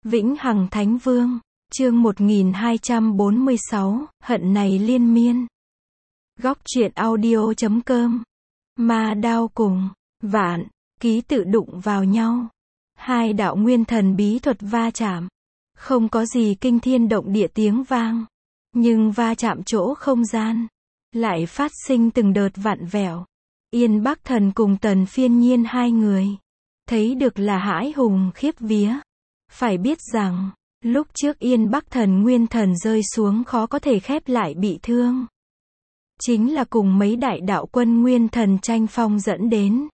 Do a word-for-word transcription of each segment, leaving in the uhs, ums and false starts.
Vĩnh Hằng Thánh Vương, chương một nghìn hai trăm bốn mươi sáu, hận này liên miên. Góc truyện audio chấm com. Ma đao cùng vạn ký tự đụng vào nhau. Hai đạo nguyên thần bí thuật va chạm. Không có gì kinh thiên động địa tiếng vang, nhưng va chạm chỗ không gian lại phát sinh từng đợt vặn vẹo. Yên Bắc Thần cùng Tần Phiên Nhiên hai người thấy được là hãi hùng khiếp vía. Phải biết rằng, lúc trước Yên Bắc Thần nguyên thần rơi xuống khó có thể khép lại bị thương. Chính là cùng mấy đại đạo quân nguyên thần tranh phong dẫn đến.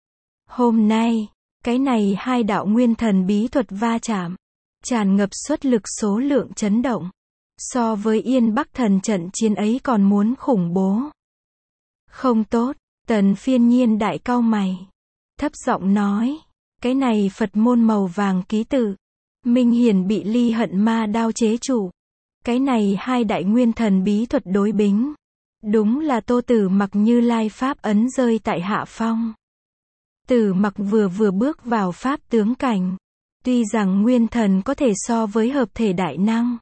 Hôm nay, cái này hai đạo nguyên thần bí thuật va chạm, tràn ngập xuất lực số lượng chấn động. So với Yên Bắc Thần trận chiến ấy còn muốn khủng bố. Không tốt, Tần Phiên Nhiên đại cau mày. Thấp giọng nói, cái này Phật môn màu vàng ký tự. Minh Hiển bị ly hận ma đao chế trụ. Cái này hai đại nguyên thần bí thuật đối bính. Đúng là Tô Tử Mặc Như Lai pháp ấn rơi tại hạ phong. Tử Mặc vừa vừa bước vào pháp tướng cảnh. Tuy rằng nguyên thần có thể so với hợp thể đại năng,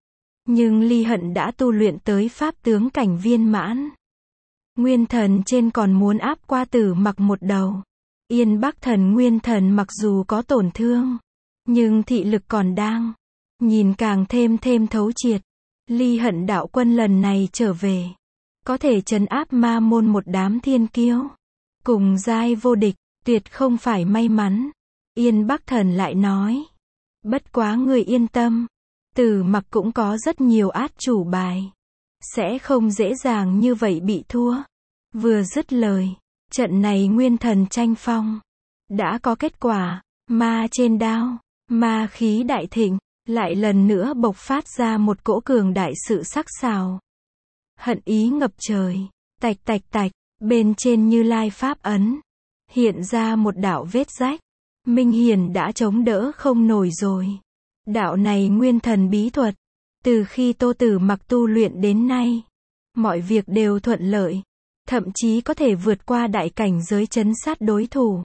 nhưng ly hận đã tu luyện tới pháp tướng cảnh viên mãn. Nguyên thần trên còn muốn áp qua Tử Mặc một đầu. Yên Bắc Thần nguyên thần mặc dù có tổn thương, nhưng thị lực còn đang, nhìn càng thêm thêm thấu triệt. Ly hận đạo quân lần này trở về, có thể trấn áp ma môn một đám thiên kiêu, cùng giai vô địch, tuyệt không phải may mắn. Yên Bắc Thần lại nói, bất quá người yên tâm, Tử Mặc cũng có rất nhiều át chủ bài, sẽ không dễ dàng như vậy bị thua. Vừa dứt lời, trận này nguyên thần tranh phong đã có kết quả. Ma trên đao, ma khí đại thịnh, lại lần nữa bộc phát ra một cỗ cường đại sự sắc sảo. Hận ý ngập trời, tạch tạch tạch, bên trên Như Lai pháp ấn hiện ra một đạo vết rách. Minh Hiển đã chống đỡ không nổi rồi. Đạo này nguyên thần bí thuật, từ khi Tô Tử Mặc tu luyện đến nay, mọi việc đều thuận lợi, thậm chí có thể vượt qua đại cảnh giới trấn sát đối thủ.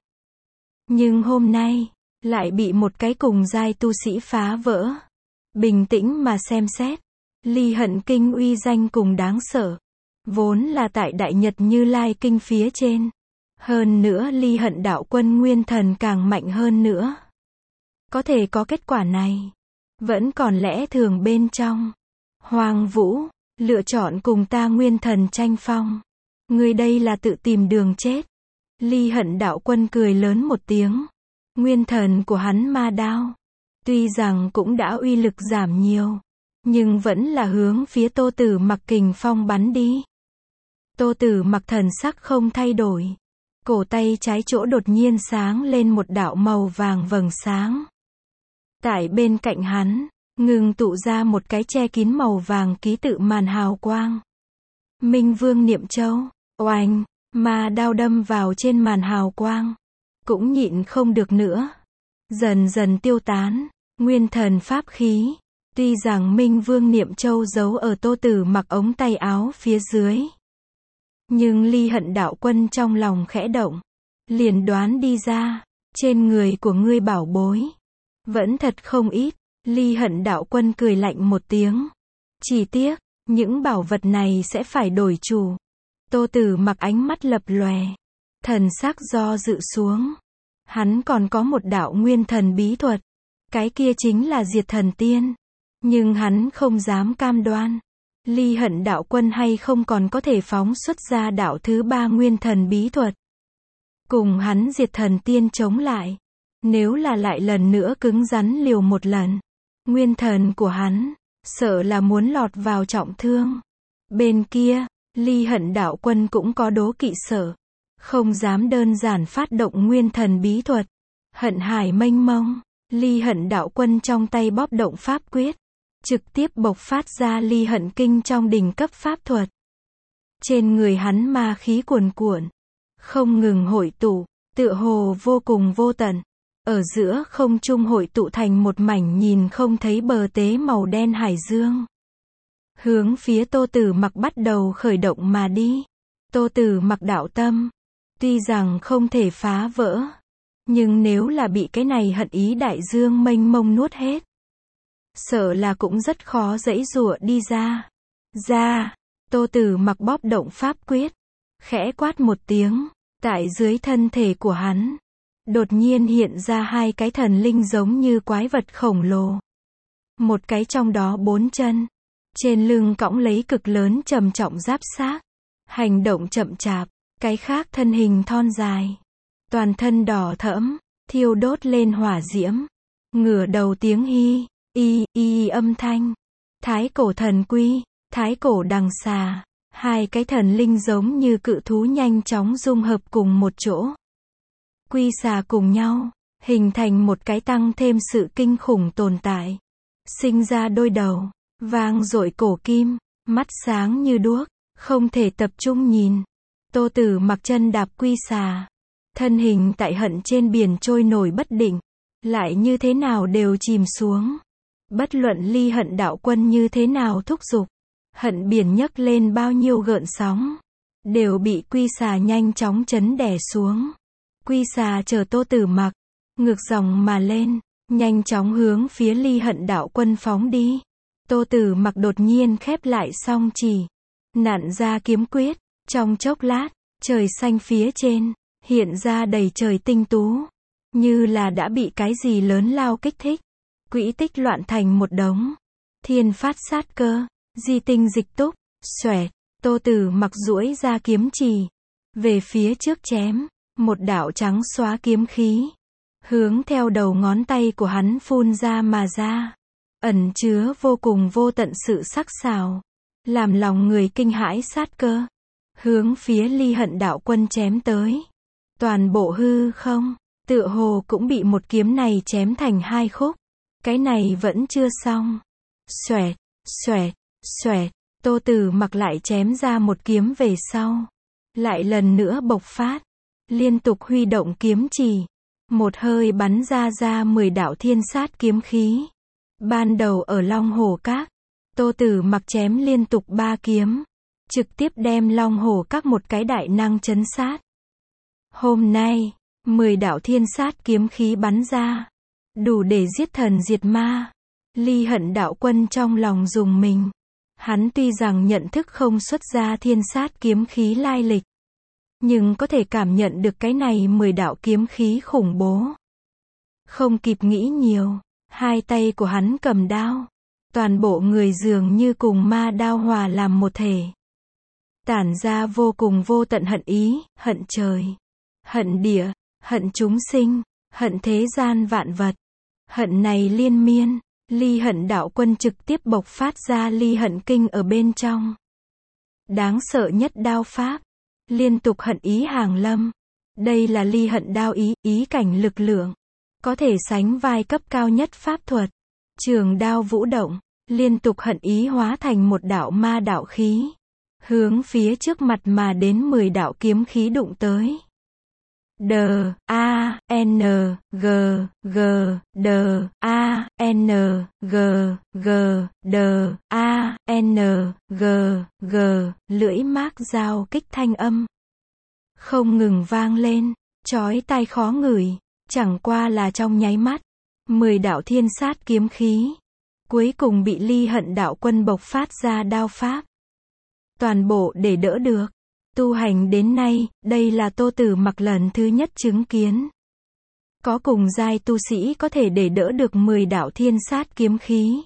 Nhưng hôm nay, lại bị một cái cùng giai tu sĩ phá vỡ. Bình tĩnh mà xem xét, ly hận kinh uy danh cùng đáng sợ, vốn là tại Đại Nhật Như Lai kinh phía trên. Hơn nữa ly hận đạo quân nguyên thần càng mạnh hơn nữa. Có thể có kết quả này, vẫn còn lẽ thường bên trong. Hoàng Vũ, lựa chọn cùng ta nguyên thần tranh phong. Người đây là tự tìm đường chết. Ly hận đạo quân cười lớn một tiếng. Nguyên thần của hắn ma đao, tuy rằng cũng đã uy lực giảm nhiều, nhưng vẫn là hướng phía Tô Tử Mặc kình phong bắn đi. Tô Tử Mặc thần sắc không thay đổi. Cổ tay trái chỗ đột nhiên sáng lên một đạo màu vàng vầng sáng. Tại bên cạnh hắn, ngừng tụ ra một cái che kín màu vàng ký tự màn hào quang. Minh Vương Niệm Châu, oanh, ma đao đâm vào trên màn hào quang. Cũng nhịn không được nữa. Dần dần tiêu tán, nguyên thần pháp khí. Tuy rằng Minh Vương Niệm Châu giấu ở Tô Tử Mặc ống tay áo phía dưới, nhưng ly hận đạo quân trong lòng khẽ động, liền đoán đi ra, trên người của ngươi bảo bối vẫn thật không ít. Ly hận đạo quân cười lạnh một tiếng. Chỉ tiếc, những bảo vật này sẽ phải đổi chủ. Tô Tử Mặc ánh mắt lập lòe, thần sắc do dự xuống. Hắn còn có một đạo nguyên thần bí thuật, cái kia chính là Diệt Thần Tiên. Nhưng hắn không dám cam đoan, ly hận đạo quân hay không còn có thể phóng xuất ra đạo thứ ba nguyên thần bí thuật, cùng hắn Diệt Thần Tiên chống lại. Nếu là lại lần nữa cứng rắn liều một lần, nguyên thần của hắn, sợ là muốn lọt vào trọng thương. Bên kia, ly hận đạo quân cũng có đố kỵ sợ, không dám đơn giản phát động nguyên thần bí thuật. Hận hải mênh mông, ly hận đạo quân trong tay bóp động pháp quyết, trực tiếp bộc phát ra ly hận kinh trong đỉnh cấp pháp thuật. Trên người hắn ma khí cuồn cuộn, không ngừng hội tụ, tựa hồ vô cùng vô tận. Ở giữa không trung hội tụ thành một mảnh nhìn không thấy bờ tế màu đen hải dương. Hướng phía Tô Tử Mặc bắt đầu khởi động mà đi. Tô Tử Mặc đạo tâm, tuy rằng không thể phá vỡ, nhưng nếu là bị cái này hận ý đại dương mênh mông nuốt hết, sợ là cũng rất khó giãy giụa đi ra. Ra, Tô Tử Mặc bóp động pháp quyết, khẽ quát một tiếng, tại dưới thân thể của hắn, đột nhiên hiện ra hai cái thần linh giống như quái vật khổng lồ. Một cái trong đó bốn chân, trên lưng cõng lấy cực lớn trầm trọng giáp xác, hành động chậm chạp, cái khác thân hình thon dài, toàn thân đỏ thẫm, thiêu đốt lên hỏa diễm, ngửa đầu tiếng hi, y, y âm thanh. Thái cổ thần quy, thái cổ đằng xà, hai cái thần linh giống như cự thú nhanh chóng dung hợp cùng một chỗ. Quy xà cùng nhau, hình thành một cái tăng thêm sự kinh khủng tồn tại. Sinh ra đôi đầu, vang dội cổ kim, mắt sáng như đuốc, không thể tập trung nhìn. Tô Tử Mặc chân đạp quy xà, thân hình tại hận trên biển trôi nổi bất định, lại như thế nào đều chìm xuống. Bất luận Ly Hận đạo quân như thế nào thúc giục, hận biển nhấc lên bao nhiêu gợn sóng, đều bị quy xà nhanh chóng chấn đè xuống. Quy xà chờ Tô Tử Mặc, ngược dòng mà lên, nhanh chóng hướng phía Ly Hận đạo quân phóng đi. Tô Tử Mặc đột nhiên khép lại song chỉ, nặn ra kiếm quyết, trong chốc lát, trời xanh phía trên hiện ra đầy trời tinh tú, như là đã bị cái gì lớn lao kích thích, quỹ tích loạn thành một đống. Thiên phát sát cơ, di tinh dịch túc, xoẹt, Tô Tử Mặc duỗi ra kiếm chì, về phía trước chém, một đạo trắng xóa kiếm khí, hướng theo đầu ngón tay của hắn phun ra mà ra, ẩn chứa vô cùng vô tận sự sắc sảo, làm lòng người kinh hãi sát cơ, hướng phía Ly Hận đạo quân chém tới. Toàn bộ hư không, tựa hồ cũng bị một kiếm này chém thành hai khúc. Cái này vẫn chưa xong. Xoẹt, xoẹt, xoẹt, Tô Tử Mặc lại chém ra một kiếm về sau, lại lần nữa bộc phát, liên tục huy động kiếm chì, một hơi bắn ra ra mười đạo thiên sát kiếm khí. Ban đầu ở Long Hổ Các, Tô Tử Mặc chém liên tục ba kiếm, trực tiếp đem Long Hổ Các một cái đại năng chấn sát. Hôm nay, mười đạo thiên sát kiếm khí bắn ra, đủ để giết thần diệt ma. Ly Hận đạo quân trong lòng rùng mình. Hắn tuy rằng nhận thức không xuất ra thiên sát kiếm khí lai lịch, nhưng có thể cảm nhận được cái này mười đạo kiếm khí khủng bố. Không kịp nghĩ nhiều, hai tay của hắn cầm đao, toàn bộ người dường như cùng ma đao hòa làm một thể, tản ra vô cùng vô tận hận ý, hận trời, hận địa, hận chúng sinh, hận thế gian vạn vật. Hận này liên miên, Ly Hận đạo quân trực tiếp bộc phát ra Ly Hận kinh ở bên trong. Đáng sợ nhất đao pháp, liên tục hận ý hàng lâm. Đây là Ly Hận đao ý, ý cảnh lực lượng, có thể sánh vai cấp cao nhất pháp thuật. Trường đao vũ động, liên tục hận ý hóa thành một đạo ma đạo khí, hướng phía trước mặt mà đến mười đạo kiếm khí đụng tới. D, A, N, G, G, D, A, N, G, G, D, A, N, G, G, lưỡi mác dao kích thanh âm không ngừng vang lên, chói tai khó ngửi, chẳng qua là trong nháy mắt, mười đạo thiên sát kiếm khí, cuối cùng bị Ly Hận đạo quân bộc phát ra đao pháp. Toàn bộ để đỡ được. Tu hành đến nay, đây là Tô Tử Mặc lần thứ nhất chứng kiến. Có cùng giai tu sĩ có thể để đỡ được mười đạo thiên sát kiếm khí.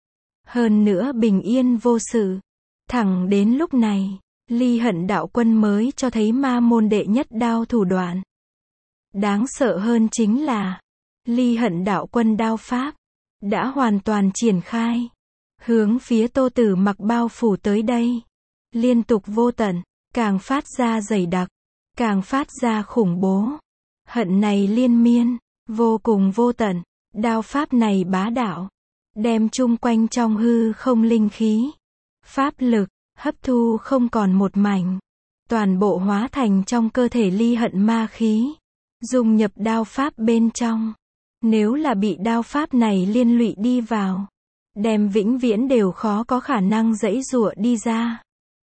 Hơn nữa bình yên vô sự. Thẳng đến lúc này, Ly Hận đạo quân mới cho thấy ma môn đệ nhất đao thủ đoạn. Đáng sợ hơn chính là, Ly Hận đạo quân đao pháp, đã hoàn toàn triển khai, hướng phía Tô Tử Mặc bao phủ tới đây. Liên tục vô tận, càng phát ra dày đặc, càng phát ra khủng bố. Hận này liên miên, vô cùng vô tận, đao pháp này bá đạo, đem chung quanh trong hư không linh khí, pháp lực, hấp thu không còn một mảnh, toàn bộ hóa thành trong cơ thể Ly Hận ma khí, dung nhập đao pháp bên trong. Nếu là bị đao pháp này liên lụy đi vào, đem vĩnh viễn đều khó có khả năng giãy giụa đi ra.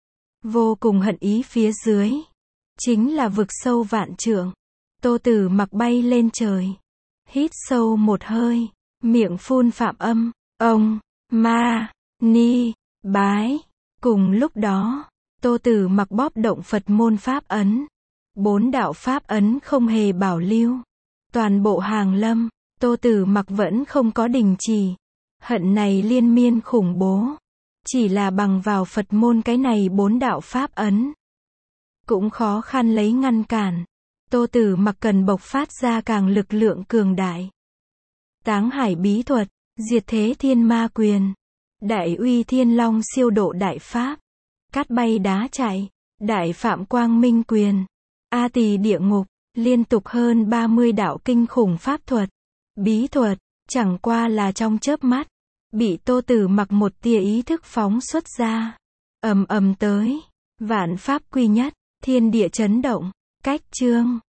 Vô cùng hận ý phía dưới, chính là vực sâu vạn trượng. Tô Tử Mặc bay lên trời, hít sâu một hơi, miệng phun phạm âm, ông, ma, ni, bái. Cùng lúc đó, Tô Tử Mặc bóp động Phật môn pháp ấn. Bốn đạo pháp ấn không hề bảo lưu. Toàn bộ hàng lâm, Tô Tử Mặc vẫn không có đình chỉ. Hận này liên miên khủng bố. Chỉ là bằng vào Phật môn cái này bốn đạo pháp ấn. Cũng khó khăn lấy ngăn cản. Tô Tử Mặc cần bộc phát ra càng lực lượng cường đại. Táng hải bí thuật, diệt thế thiên ma quyền, đại uy thiên long siêu độ đại pháp, cát bay đá chạy, đại phạm quang minh quyền, a tỳ địa ngục, liên tục hơn ba mươi đạo kinh khủng pháp thuật, bí thuật, chẳng qua là trong chớp mắt, bị Tô Tử Mặc một tia ý thức phóng xuất ra, ầm ầm tới, vạn pháp quy nhất, thiên địa chấn động, cách chương